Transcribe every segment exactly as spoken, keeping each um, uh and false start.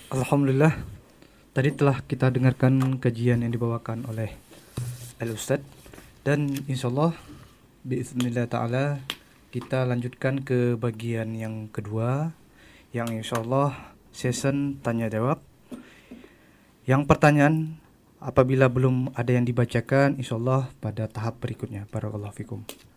Alhamdulillah, tadi telah kita dengarkan kajian yang dibawakan oleh Al-Ustadz. Dan insyaAllah biiznillah ta'ala kita lanjutkan ke bagian yang kedua, yang insyaAllah session tanya jawab. Yang pertanyaan apabila belum ada yang dibacakan, insyaAllah pada tahap berikutnya. Barakallahu fikum.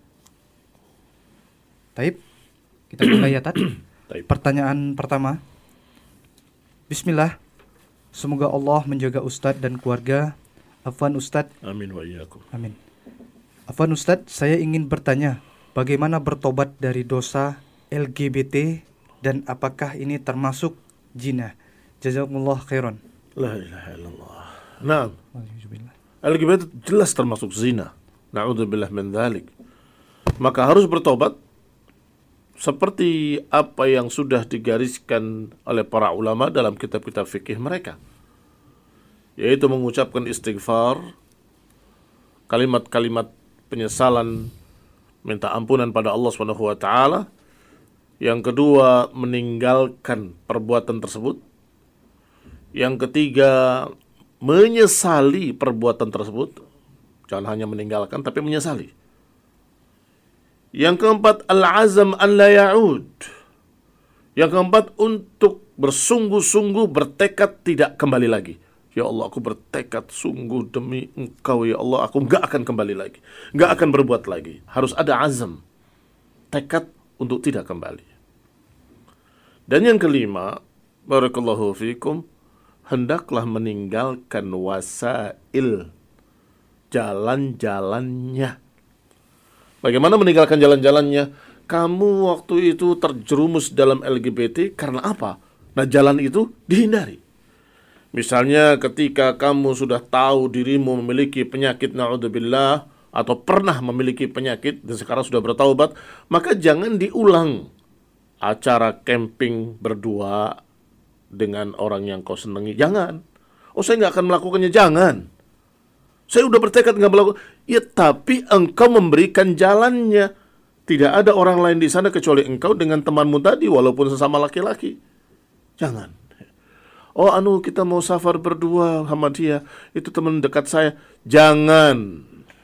Taib, kita mulai ya Tad. Pertanyaan pertama. Bismillah. Semoga Allah menjaga Ustadz dan keluarga. Afwan Ustadz. Amin wa iyyakum. Amin. Afwan Ustadz, saya ingin bertanya, bagaimana bertobat dari dosa L G B T dan apakah ini termasuk zina? Jazakumullah khairan. La ilaha illallah. Nah, Alhamdulillah. L G B T jelas termasuk zina. Na'udzubillah min dzalik. Maka harus bertobat seperti apa yang sudah digariskan oleh para ulama dalam kitab-kitab fikih mereka, yaitu mengucapkan istighfar, kalimat-kalimat penyesalan, minta ampunan pada Allah Subhanahu wa taala. Yang kedua, meninggalkan perbuatan tersebut. Yang ketiga, menyesali perbuatan tersebut. Jangan hanya meninggalkan tapi menyesali. Yang keempat, al-azam an la ya'ud. Yang keempat, untuk bersungguh-sungguh bertekad tidak kembali lagi. Ya Allah, aku bertekad sungguh demi Engkau ya Allah, aku enggak akan kembali lagi, enggak akan berbuat lagi. Harus ada azam, tekad untuk tidak kembali. Dan yang kelima, barakallahu fikum, hendaklah meninggalkan wasail, jalan-jalannya. Bagaimana meninggalkan jalan-jalannya? Kamu waktu itu terjerumus dalam L G B T karena apa? Nah, jalan itu dihindari. Misalnya ketika kamu sudah tahu dirimu memiliki penyakit na'udzubillah atau pernah memiliki penyakit dan sekarang sudah bertaubat, maka jangan diulang acara camping berdua dengan orang yang kau senangi. Jangan. Oh, saya nggak akan melakukannya. Jangan. Saya udah bertekad nggak melakukan. Ya, tapi engkau memberikan jalannya. Tidak ada orang lain di sana kecuali engkau dengan temanmu tadi, walaupun sesama laki-laki. Jangan. Oh, anu kita mau safar berdua sama dia, itu teman dekat saya. Jangan.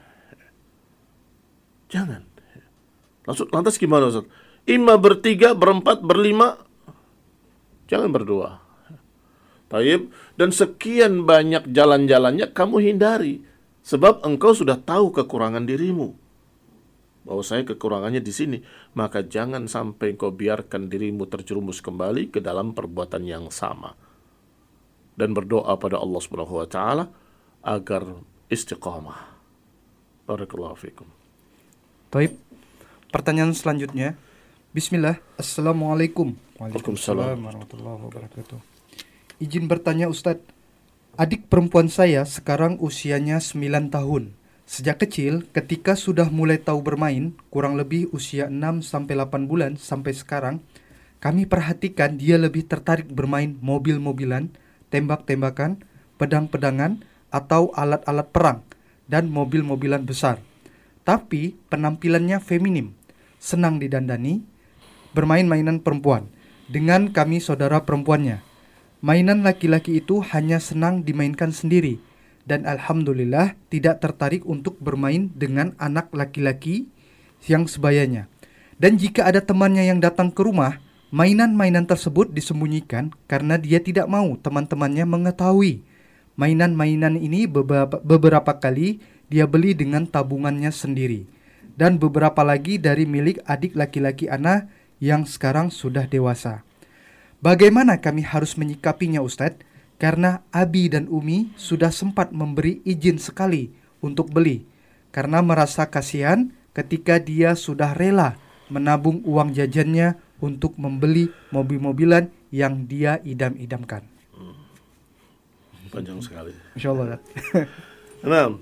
Jangan. Langsung, lantas gimana Ustaz? Ima bertiga, berempat, berlima. Jangan berdua. Taib. Dan sekian banyak jalan-jalannya kamu hindari. Sebab engkau sudah tahu kekurangan dirimu, bahwa saya kekurangannya di sini. Maka jangan sampai engkau biarkan dirimu terjerumus kembali ke dalam perbuatan yang sama. Dan berdoa pada Allah Subhanahu wa taala agar istiqamah. Barakallahu fikum. Taib. Pertanyaan selanjutnya. Bismillah. Assalamualaikum. Waalaikumsalam warahmatullahi wabarakatuh. Izin bertanya Ustadz. Adik perempuan saya sekarang usianya sembilan tahun. Sejak kecil, ketika sudah mulai tahu bermain, kurang lebih usia enam sampai delapan bulan sampai sekarang, kami perhatikan dia lebih tertarik bermain mobil-mobilan, tembak-tembakan, pedang-pedangan, atau alat-alat perang, dan mobil-mobilan besar. Tapi penampilannya feminim, senang didandani, bermain mainan perempuan, dengan kami saudara perempuannya. Mainan laki-laki itu hanya senang dimainkan sendiri, dan alhamdulillah tidak tertarik untuk bermain dengan anak laki-laki yang sebayanya. Dan jika ada temannya yang datang ke rumah, mainan-mainan tersebut disembunyikan karena dia tidak mau teman-temannya mengetahui. Mainan-mainan ini beberapa, beberapa kali dia beli dengan tabungannya sendiri, dan beberapa lagi dari milik adik laki-laki Ana yang sekarang sudah dewasa. Bagaimana kami harus menyikapinya Ustadz? Karena Abi dan Umi sudah sempat memberi izin sekali untuk beli, karena merasa kasihan ketika dia sudah rela menabung uang jajannya untuk membeli mobil-mobilan yang dia idam-idamkan. Hmm. Panjang sekali. Insya Allah. Nah,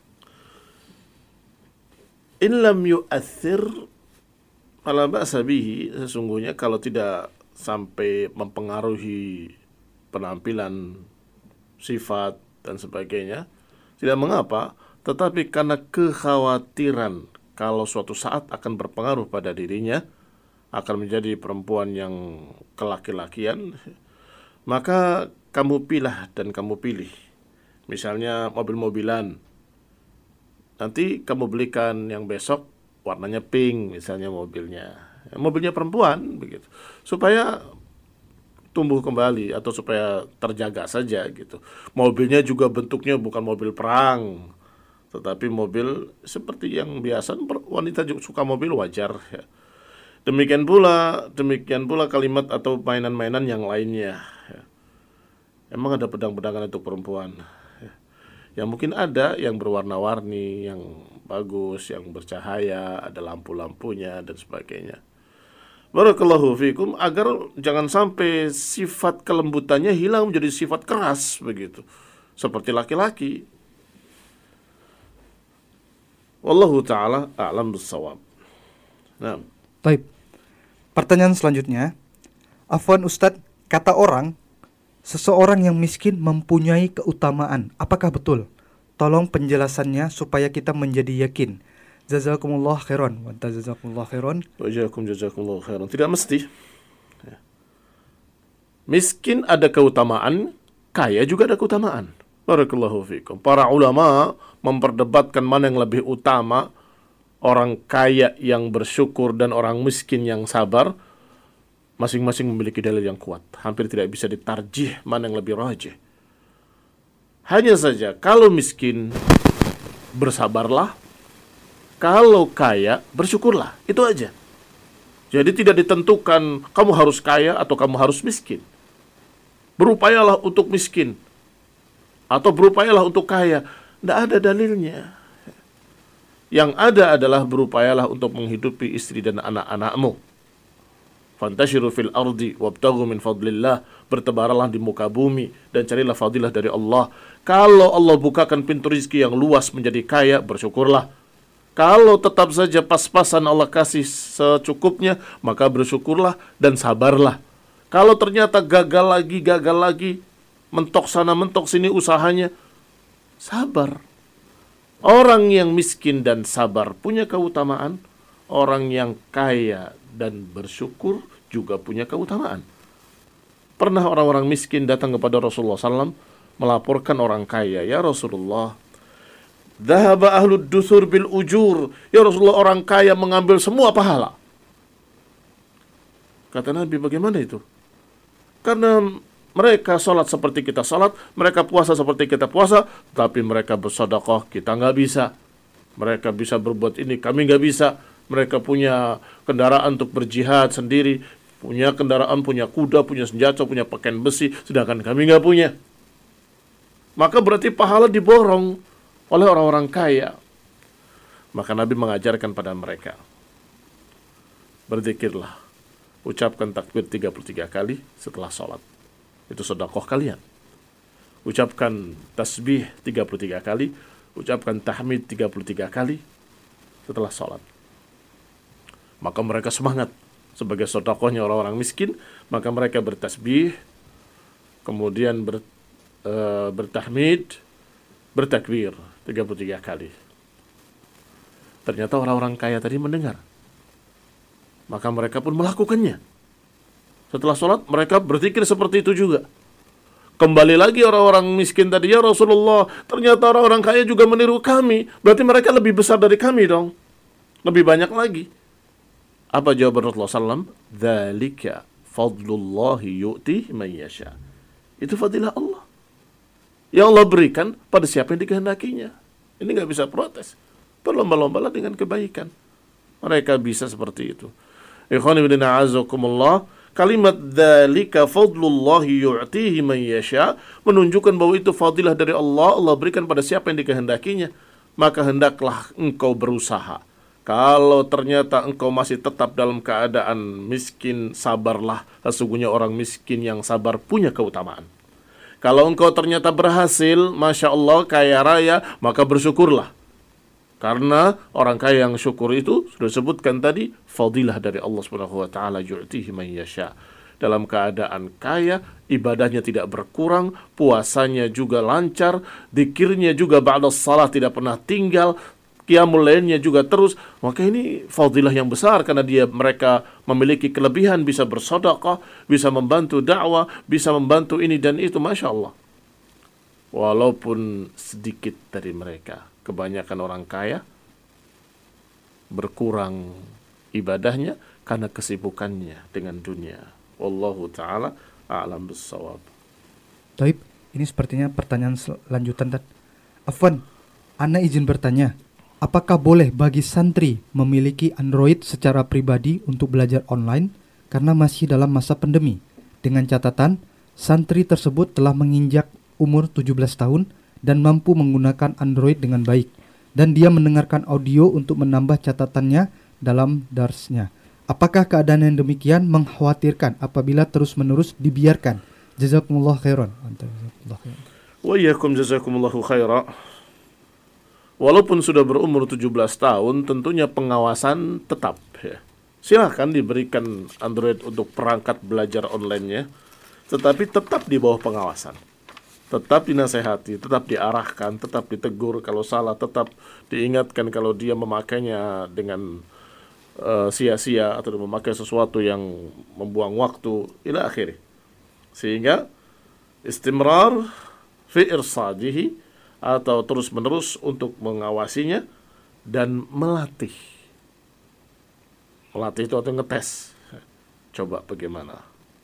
in lam yu'athir fala ba'sa bihi, sesungguhnya kalau tidak sampai mempengaruhi penampilan, sifat, dan sebagainya, tidak mengapa. Tetapi karena kekhawatiran kalau suatu saat akan berpengaruh pada dirinya, akan menjadi perempuan yang kelaki-lakian, maka kamu pilah dan kamu pilih. Misalnya mobil-mobilan, nanti kamu belikan yang besok warnanya pink misalnya mobilnya. Mobilnya perempuan begitu. Supaya tumbuh kembali atau supaya terjaga saja gitu. Mobilnya juga bentuknya bukan mobil perang, tetapi mobil seperti yang biasa wanita juga suka mobil, wajar ya. Demikian pula demikian pula kalimat atau mainan-mainan yang lainnya ya. Emang ada pedang-pedangan untuk perempuan ya. Yang mungkin ada yang berwarna-warni, yang bagus, yang bercahaya, ada lampu-lampunya dan sebagainya. Barakallahu fikum, agar jangan sampai sifat kelembutannya hilang menjadi sifat keras begitu, seperti laki-laki. Wallahu ta'ala a'lam bissawab. Nah, Baik. Pertanyaan selanjutnya. Afwan Ustadz, kata orang, seseorang yang miskin mempunyai keutamaan. Apakah betul? Tolong penjelasannya supaya kita menjadi yakin. Jazakumullah khairan. Wa jazakumullah khairan. wajazakum jazakumullah khairan. Tidak mesti. Ya. Miskin ada keutamaan, kaya juga ada keutamaan. Barakallahu fikum. Para ulama memperdebatkan mana yang lebih utama, orang kaya yang bersyukur dan orang miskin yang sabar. Masing-masing memiliki dalil yang kuat. Hampir tidak bisa ditarjih mana yang lebih rajih. Hanya saja kalau miskin, bersabarlah. Kalau kaya, bersyukurlah. Itu aja. Jadi tidak ditentukan kamu harus kaya atau kamu harus miskin. Berupayalah untuk miskin atau berupayalah untuk kaya. Tidak ada dalilnya. Yang ada adalah berupayalah untuk menghidupi istri dan anak-anakmu. Fantashiru fil ardi wabtaghu min fadlillah. Bertebaranlah di muka bumi dan carilah fadilah dari Allah. Kalau Allah bukakan pintu rizki yang luas menjadi kaya, bersyukurlah. Kalau tetap saja pas-pasan Allah kasih secukupnya, maka bersyukurlah dan sabarlah. Kalau ternyata gagal lagi, gagal lagi, mentok sana, mentok sini usahanya, sabar. Orang yang miskin dan sabar punya keutamaan. Orang yang kaya dan bersyukur juga punya keutamaan. Pernah orang-orang miskin datang kepada Rasulullah sallallahu alaihi wasallam melaporkan orang kaya, "Ya Rasulullah, dhahaba ahlud dusur bil ujur." Ya Rasulullah, orang kaya mengambil semua pahala. Kata Nabi, bagaimana itu? Karena mereka sholat seperti kita sholat, mereka puasa seperti kita puasa, tapi mereka bersedekah, kita nggak bisa. Mereka bisa berbuat ini, kami nggak bisa. Mereka punya kendaraan untuk berjihad sendiri, punya kendaraan, punya kuda, punya senjata, punya pakaian besi, sedangkan kami nggak punya. Maka berarti pahala diborong oleh orang-orang kaya. Maka Nabi mengajarkan pada mereka, berzikirlah, ucapkan takbir tiga puluh tiga kali setelah sholat. Itu sedekah kalian. Ucapkan tasbih tiga puluh tiga kali, ucapkan tahmid tiga puluh tiga kali setelah sholat. Maka mereka semangat. Sebagai sedekahnya orang-orang miskin, maka mereka bertasbih, kemudian ber, e, bertahmid, bertakbir tiga puluh tiga kali. Ternyata orang-orang kaya tadi mendengar. Maka mereka pun melakukannya. Setelah sholat, mereka berzikir seperti itu juga. Kembali lagi orang-orang miskin tadi, "Ya Rasulullah, ternyata orang-orang kaya juga meniru kami. Berarti mereka lebih besar dari kami dong. Lebih banyak lagi." Apa jawaban Rasulullah sallallahu alaihi wasallam? "Dzalika fadlullahi yu'ti man yasha." Itu fadilah Allah. Yang Allah berikan pada siapa yang dikehendakinya. Ini nggak bisa protes. Berlomba-lombalah dengan kebaikan. Mereka bisa seperti itu. Ikhwani fillah azakumullah. Kalimat dzalika fadlullahi yu'tihi man yasha menunjukkan bahwa itu fadilah dari Allah. Allah berikan pada siapa yang dikehendakinya. Maka hendaklah engkau berusaha. Kalau ternyata engkau masih tetap dalam keadaan miskin, sabarlah. Sesungguhnya orang miskin yang sabar punya keutamaan. Kalau engkau ternyata berhasil, Masya Allah, kaya raya, maka bersyukurlah. Karena orang kaya yang syukur itu, sudah disebutkan tadi, fadilah dari Allah subhanahu wa taala, yu'tihi man yasha. Dalam keadaan kaya, ibadahnya tidak berkurang, puasanya juga lancar, zikirnya juga ba'da shalah tidak pernah tinggal, qiyamul lailnya juga terus, maka ini fadilah yang besar karena dia mereka memiliki kelebihan, bisa bersedekah, bisa membantu dakwah, bisa membantu ini dan itu, Masya Allah. Walaupun sedikit dari mereka, kebanyakan orang kaya berkurang ibadahnya karena kesibukannya dengan dunia. Wallahu ta'ala a'lam bissawab. Taib, ini sepertinya pertanyaan lanjutan. Afwan, Ana izin bertanya, apakah boleh bagi santri memiliki Android secara pribadi untuk belajar online karena masih dalam masa pandemi? Dengan catatan, santri tersebut telah menginjak umur tujuh belas tahun dan mampu menggunakan Android dengan baik. Dan dia mendengarkan audio untuk menambah catatannya dalam darsnya. Apakah keadaan yang demikian mengkhawatirkan apabila terus-menerus dibiarkan? Jazakumullah khairan. Wa iyyakum jazakumullahu khairan. Walaupun sudah berumur tujuh belas tahun, tentunya pengawasan tetap ya. Silahkan diberikan Android untuk perangkat belajar online-nya, tetapi tetap di bawah pengawasan. Tetap dinasehati, tetap diarahkan, tetap ditegur kalau salah, tetap diingatkan kalau dia memakainya dengan uh, sia-sia atau memakai sesuatu yang membuang waktu, ila akhirih. Sehingga istimrar fi irsadihi, atau terus-menerus untuk mengawasinya dan melatih. Melatih itu atau ngetes. Coba bagaimana.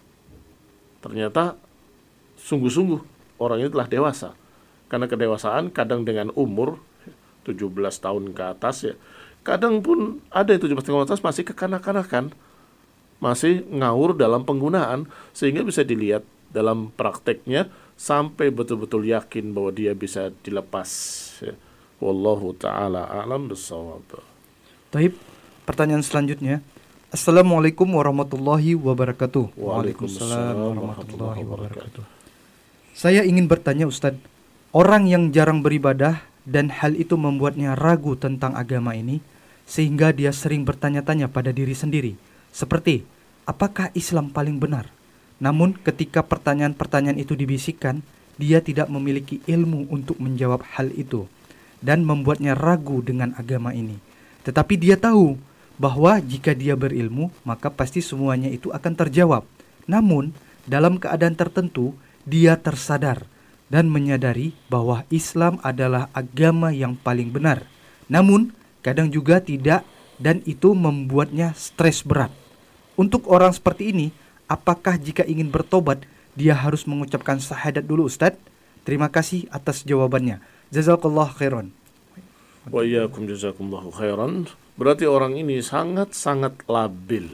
Ternyata sungguh-sungguh orang ini telah dewasa. Karena kedewasaan kadang dengan umur tujuh belas tahun ke atas ya. Kadang pun ada yang tujuh belas tahun ke atas masih kekanak-kanakan. Masih ngawur dalam penggunaan. Sehingga bisa dilihat dalam prakteknya sampai betul-betul yakin bahwa dia bisa dilepas. Ya. Wallahu ta'ala a'lam bissawab. Taib, pertanyaan selanjutnya. Assalamualaikum warahmatullahi wabarakatuh. Waalaikumsalam warahmatullahi wabarakatuh. Saya ingin bertanya Ustadz, orang yang jarang beribadah dan hal itu membuatnya ragu tentang agama ini, sehingga dia sering bertanya-tanya pada diri sendiri, seperti, apakah Islam paling benar? Namun ketika pertanyaan-pertanyaan itu dibisikkan, dia tidak memiliki ilmu untuk menjawab hal itu dan membuatnya ragu dengan agama ini. Tetapi dia tahu bahwa jika dia berilmu, maka pasti semuanya itu akan terjawab. Namun dalam keadaan tertentu, dia tersadar dan menyadari bahwa Islam adalah agama yang paling benar. Namun kadang juga tidak, dan itu membuatnya stres berat. Untuk orang seperti ini, apakah jika ingin bertobat, dia harus mengucapkan syahadat dulu Ustadz? Terima kasih atas jawabannya. Jazakallah khairan. Wa iyyakum jazakumullahu khairan. Berarti orang ini sangat-sangat labil.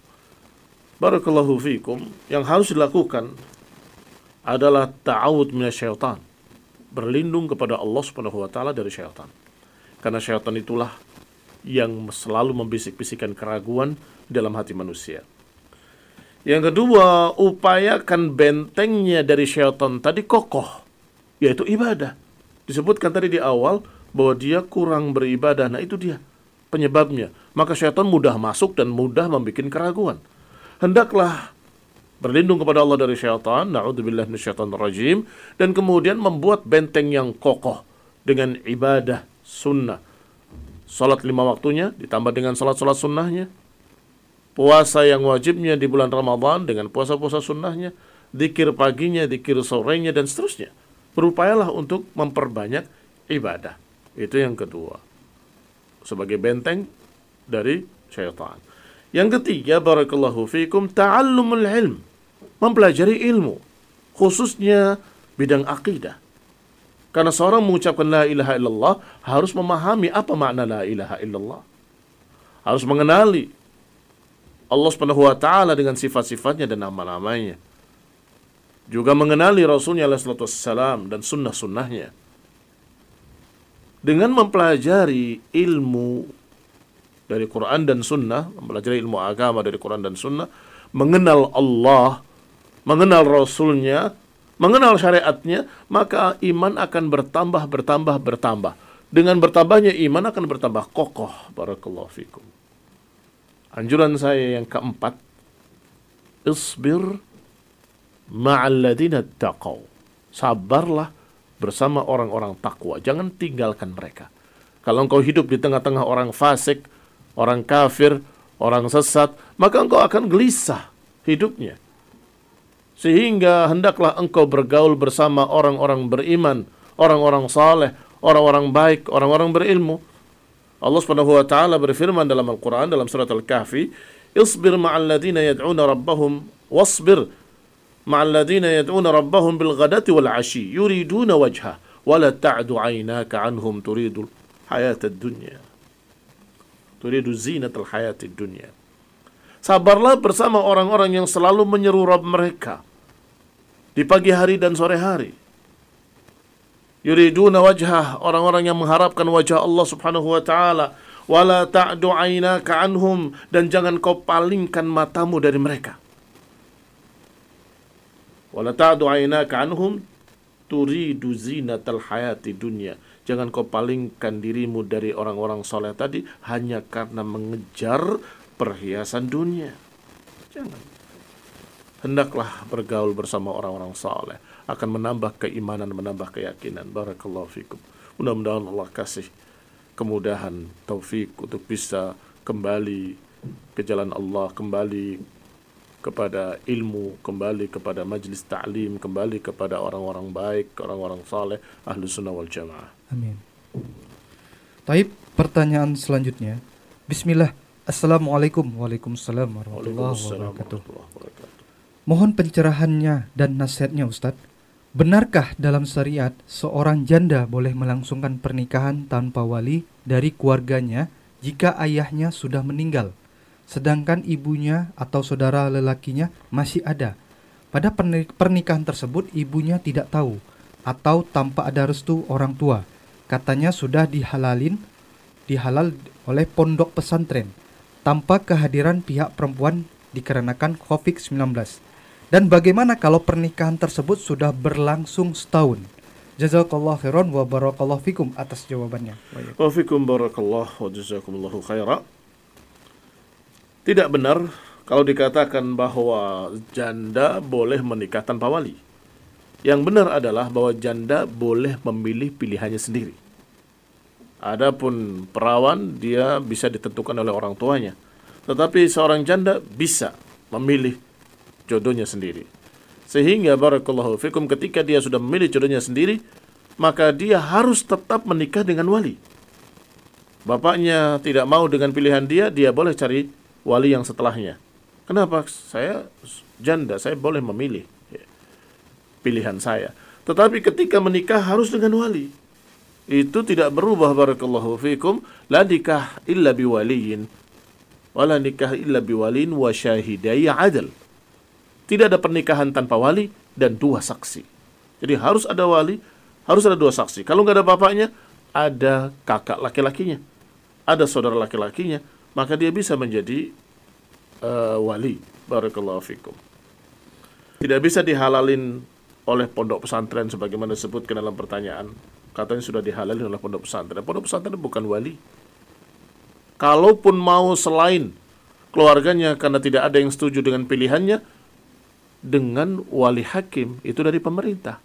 Barakallahu fikum. Yang harus dilakukan adalah ta'awud minasyaitan. Berlindung kepada Allah Subhanahu wa taala dari syaitan. Karena syaitan itulah yang selalu membisik-bisikkan keraguan dalam hati manusia. Yang kedua, upayakan bentengnya dari syaitan tadi kokoh, yaitu ibadah. Disebutkan tadi di awal bahwa dia kurang beribadah. Nah itu dia penyebabnya. Maka syaitan mudah masuk dan mudah membuat keraguan. Hendaklah berlindung kepada Allah dari syaitan, na'udzubillahi minasyaitonir rajim, dan kemudian membuat benteng yang kokoh dengan ibadah sunnah. Salat lima waktunya ditambah dengan salat-salat sunnahnya. Puasa yang wajibnya di bulan Ramadan dengan puasa-puasa sunnahnya, zikir paginya, zikir sorenya, dan seterusnya. Berupayalah untuk memperbanyak ibadah. Itu yang kedua. Sebagai benteng dari syaitan. Yang ketiga, barakallahu fikum, ta'allumul ilm. Mempelajari ilmu. Khususnya bidang akidah. Karena seorang mengucapkan la ilaha illallah harus memahami apa makna la ilaha illallah. Harus mengenali Allah Subhanahu wa taala dengan sifat-sifatnya dan nama-namanya. Juga mengenali Rasulnya alaihi salatu wassalam dan sunnah-sunnahnya. Dengan mempelajari ilmu dari Quran dan sunnah, mempelajari ilmu agama dari Quran dan sunnah, mengenal Allah, mengenal Rasulnya, mengenal syariatnya, maka iman akan bertambah, bertambah, bertambah. Dengan bertambahnya iman akan bertambah kokoh. Barakallahu fikum. Anjuran saya yang keempat, isbir ma'alladina taqaw. Sabarlah bersama orang-orang takwa. Jangan tinggalkan mereka. Kalau engkau hidup di tengah-tengah orang fasik, orang kafir, orang sesat, maka engkau akan gelisah hidupnya. Sehingga hendaklah engkau bergaul bersama orang-orang beriman, orang-orang saleh, orang-orang baik, orang-orang berilmu. Allah Subhanahu wa taala berfirman dalam Al-Qur'an dalam surat Al-Kahfi, "Isbir ma'al ladzina yad'una rabbahum wasbir ma'al ladzina yad'una rabbahum bil ghadati wal 'ashi yuriduna wajha wa la ta'du 'aynaka 'anhum turidu hayatad dunya." Turidu zinatal hayatid dunya. Sabarlah bersama orang-orang yang selalu menyeru Rabb mereka di pagi hari dan sore hari. Yuriduna wajhah, orang-orang yang mengharapkan wajah Allah Subhanahu wa taala. Wala ta'du 'ainaka 'anhum, dan jangan kau palingkan matamu dari mereka. Wala ta'du 'ainaka 'anhum turidu zinatal hayati dunya. Jangan kau palingkan dirimu dari orang-orang soleh tadi hanya karena mengejar perhiasan dunia. Jangan. Hendaklah bergaul bersama orang-orang saleh, akan menambah keimanan, menambah keyakinan. Barakallahu fikum. Mudah-mudahan Allah kasih kemudahan, taufik untuk bisa kembali ke jalan Allah, kembali kepada ilmu, kembali kepada majlis ta'lim, kembali kepada orang-orang baik, orang-orang saleh, ahlu sunnah wal jamaah. Amin. Taib, pertanyaan selanjutnya. Bismillah. Assalamualaikum. Waalaikumsalam warahmatullahi wabarakatuh. Mohon pencerahannya dan nasihatnya Ustadz. Benarkah dalam syariat seorang janda boleh melangsungkan pernikahan tanpa wali dari keluarganya jika ayahnya sudah meninggal, sedangkan ibunya atau saudara lelakinya masih ada? Pada pernikahan tersebut ibunya tidak tahu atau tanpa ada restu orang tua. Katanya sudah dihalalin, dihalal oleh pondok pesantren tanpa kehadiran pihak perempuan dikarenakan covid sembilan belas. Dan bagaimana kalau pernikahan tersebut sudah berlangsung setahun? Jazakallahu khairan wa barakallahu fikum atas jawabannya. Wa fikum barakallahu wa jazakumullahu khaira. Tidak benar kalau dikatakan bahwa janda boleh menikah tanpa wali. Yang benar adalah bahwa janda boleh memilih pilihannya sendiri. Adapun perawan, dia bisa ditentukan oleh orang tuanya. Tetapi seorang janda bisa memilih jodohnya sendiri. Sehingga barakallahu fikum, ketika dia sudah memilih jodohnya sendiri, maka dia harus tetap menikah dengan wali. Bapaknya tidak mau dengan pilihan dia, dia boleh cari wali yang setelahnya. Kenapa? Saya janda, saya boleh memilih pilihan saya. Tetapi ketika menikah harus dengan wali. Itu tidak berubah barakallahu fikum. La nikah illa biwaliyin wala nikah illa biwalin wa syahidai adl. Tidak ada pernikahan tanpa wali dan dua saksi. Jadi harus ada wali, harus ada dua saksi. Kalau nggak ada bapaknya, ada kakak laki-lakinya, ada saudara laki-lakinya, maka dia bisa menjadi uh, wali. Barakallahu fikum. Tidak bisa dihalalin oleh pondok pesantren sebagaimana disebutkan dalam pertanyaan. Katanya sudah dihalalin oleh pondok pesantren. Pondok pesantren bukan wali. Kalaupun mau selain keluarganya karena tidak ada yang setuju dengan pilihannya, dengan wali hakim itu dari pemerintah,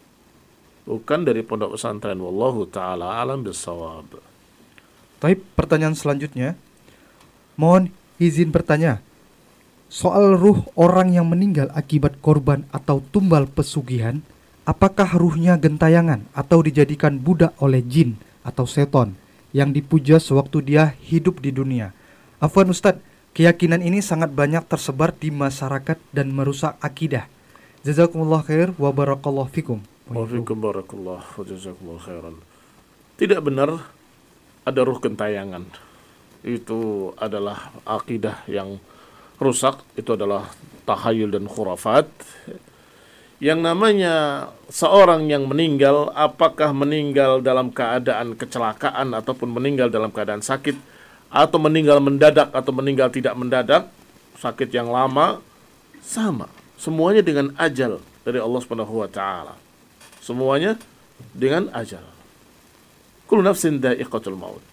bukan dari pondok pesantren. Wallahu ta'ala alam bisawab. Taib, pertanyaan selanjutnya. Mohon izin bertanya. Soal ruh orang yang meninggal akibat korban atau tumbal pesugihan, apakah ruhnya gentayangan atau dijadikan budak oleh jin atau seton yang dipuja sewaktu dia hidup di dunia? Afwan Ustadz, keyakinan ini sangat banyak tersebar di masyarakat dan merusak akidah. Jazakumullah khair wa barakallahu fikum. Wa fikum barakallah wa jazakumullah khairan. Tidak benar ada ruh gentayangan. Itu adalah akidah yang rusak, itu adalah tahayul dan khurafat. Yang namanya seorang yang meninggal, apakah meninggal dalam keadaan kecelakaan ataupun meninggal dalam keadaan sakit, atau meninggal mendadak atau meninggal tidak mendadak, sakit yang lama, sama. Semuanya dengan ajal dari Allah Subhanahu wa taala. Semuanya dengan ajal. Kullu nafsin dha'iqatul maut.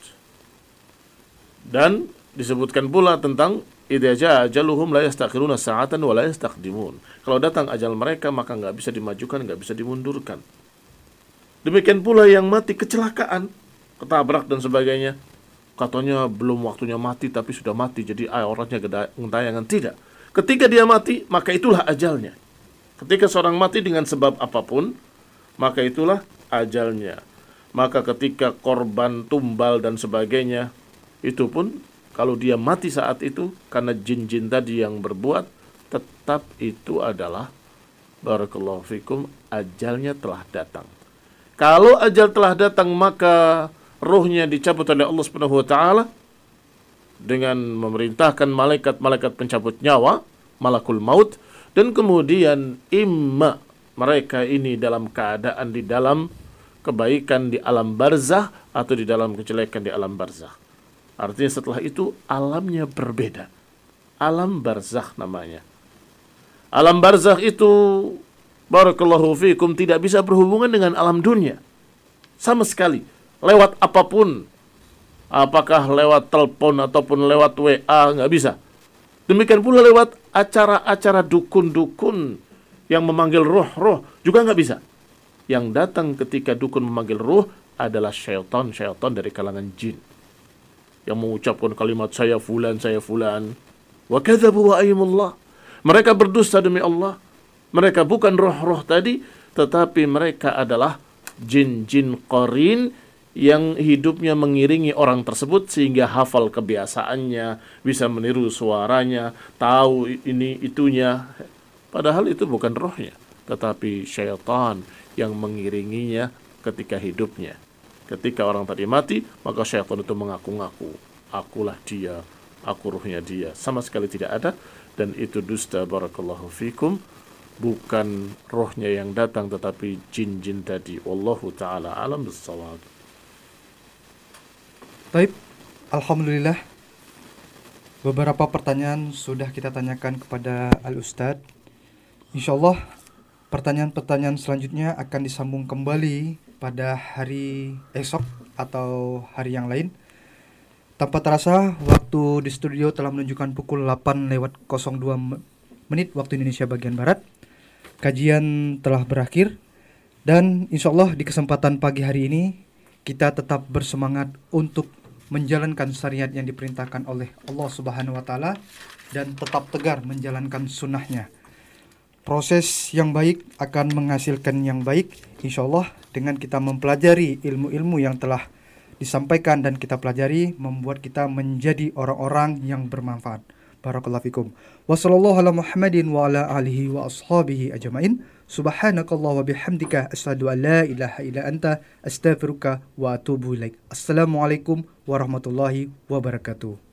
Dan disebutkan pula tentang idza jaa ajaluhum la yastakhiruna sa'atan wa la yastaqdimun. Kalau datang ajal mereka maka enggak bisa dimajukan, enggak bisa dimundurkan. Demikian pula yang mati kecelakaan, ketabrak dan sebagainya. Katanya belum waktunya mati tapi sudah mati, jadi auratnya gentayangan. Tidak. Ketika dia mati, maka itulah ajalnya. Ketika seorang mati dengan sebab apapun, maka itulah ajalnya. Maka ketika korban tumbal dan sebagainya, itu pun kalau dia mati saat itu karena jin-jin tadi yang berbuat, tetap itu adalah, barakallahu fikum, ajalnya telah datang. Kalau ajal telah datang, maka rohnya dicabut oleh Allah Subhanahu wa taala dengan memerintahkan malaikat-malaikat pencabut nyawa, malakul maut, dan kemudian imma mereka ini dalam keadaan di dalam kebaikan di alam barzah atau di dalam kejelekan di alam barzah. Artinya setelah itu alamnya berbeda. Alam barzah namanya. Alam barzah itu, barakallahu fikum, tidak bisa berhubungan dengan alam dunia sama sekali. Lewat apapun, apakah lewat telepon ataupun lewat W A, nggak bisa. Demikian pula lewat acara-acara dukun-dukun yang memanggil roh-roh juga nggak bisa. Yang datang ketika dukun memanggil roh adalah syaitan-syaitan dari kalangan jin yang mengucapkan kalimat saya fulan, saya fulan. Wa kadzabu wa aymullah. Mereka berdusta demi Allah. Mereka bukan roh-roh tadi, tetapi mereka adalah jin-jin qarin yang hidupnya mengiringi orang tersebut sehingga hafal kebiasaannya, bisa meniru suaranya, tahu ini itunya. Padahal itu bukan rohnya, tetapi syaitan yang mengiringinya ketika hidupnya. Ketika orang tadi mati, maka syaitan itu mengaku-ngaku, akulah dia, aku ruhnya dia. Sama sekali tidak ada, dan itu dusta, barakallahu fikum. Bukan rohnya yang datang, tetapi jin-jin tadi. Wallahu ta'ala alam bissawab. Baik, alhamdulillah. Beberapa pertanyaan sudah kita tanyakan kepada Al-Ustadz. Insyaallah pertanyaan-pertanyaan selanjutnya akan disambung kembali pada hari esok atau hari yang lain. Tanpa terasa, waktu di studio telah menunjukkan pukul delapan lewat nol dua menit waktu Indonesia bagian Barat. Kajian telah berakhir dan insyaallah di kesempatan pagi hari ini kita tetap bersemangat untuk menjalankan syariat yang diperintahkan oleh Allah Subhanahu wa taala dan tetap tegar menjalankan sunnahnya. Proses yang baik akan menghasilkan yang baik, insyaallah, dengan kita mempelajari ilmu-ilmu yang telah disampaikan dan kita pelajari, membuat kita menjadi orang-orang yang bermanfaat. Barakallahu fikum. Wa sallallahu ala Muhammadin wa ala alihi wa ashabihi ajmain. Subhanakallah wa bihamdika asyhadu an la ilaha illa anta astaghfiruka wa atubu ilaik. Assalamualaikum warahmatullahi wabarakatuh.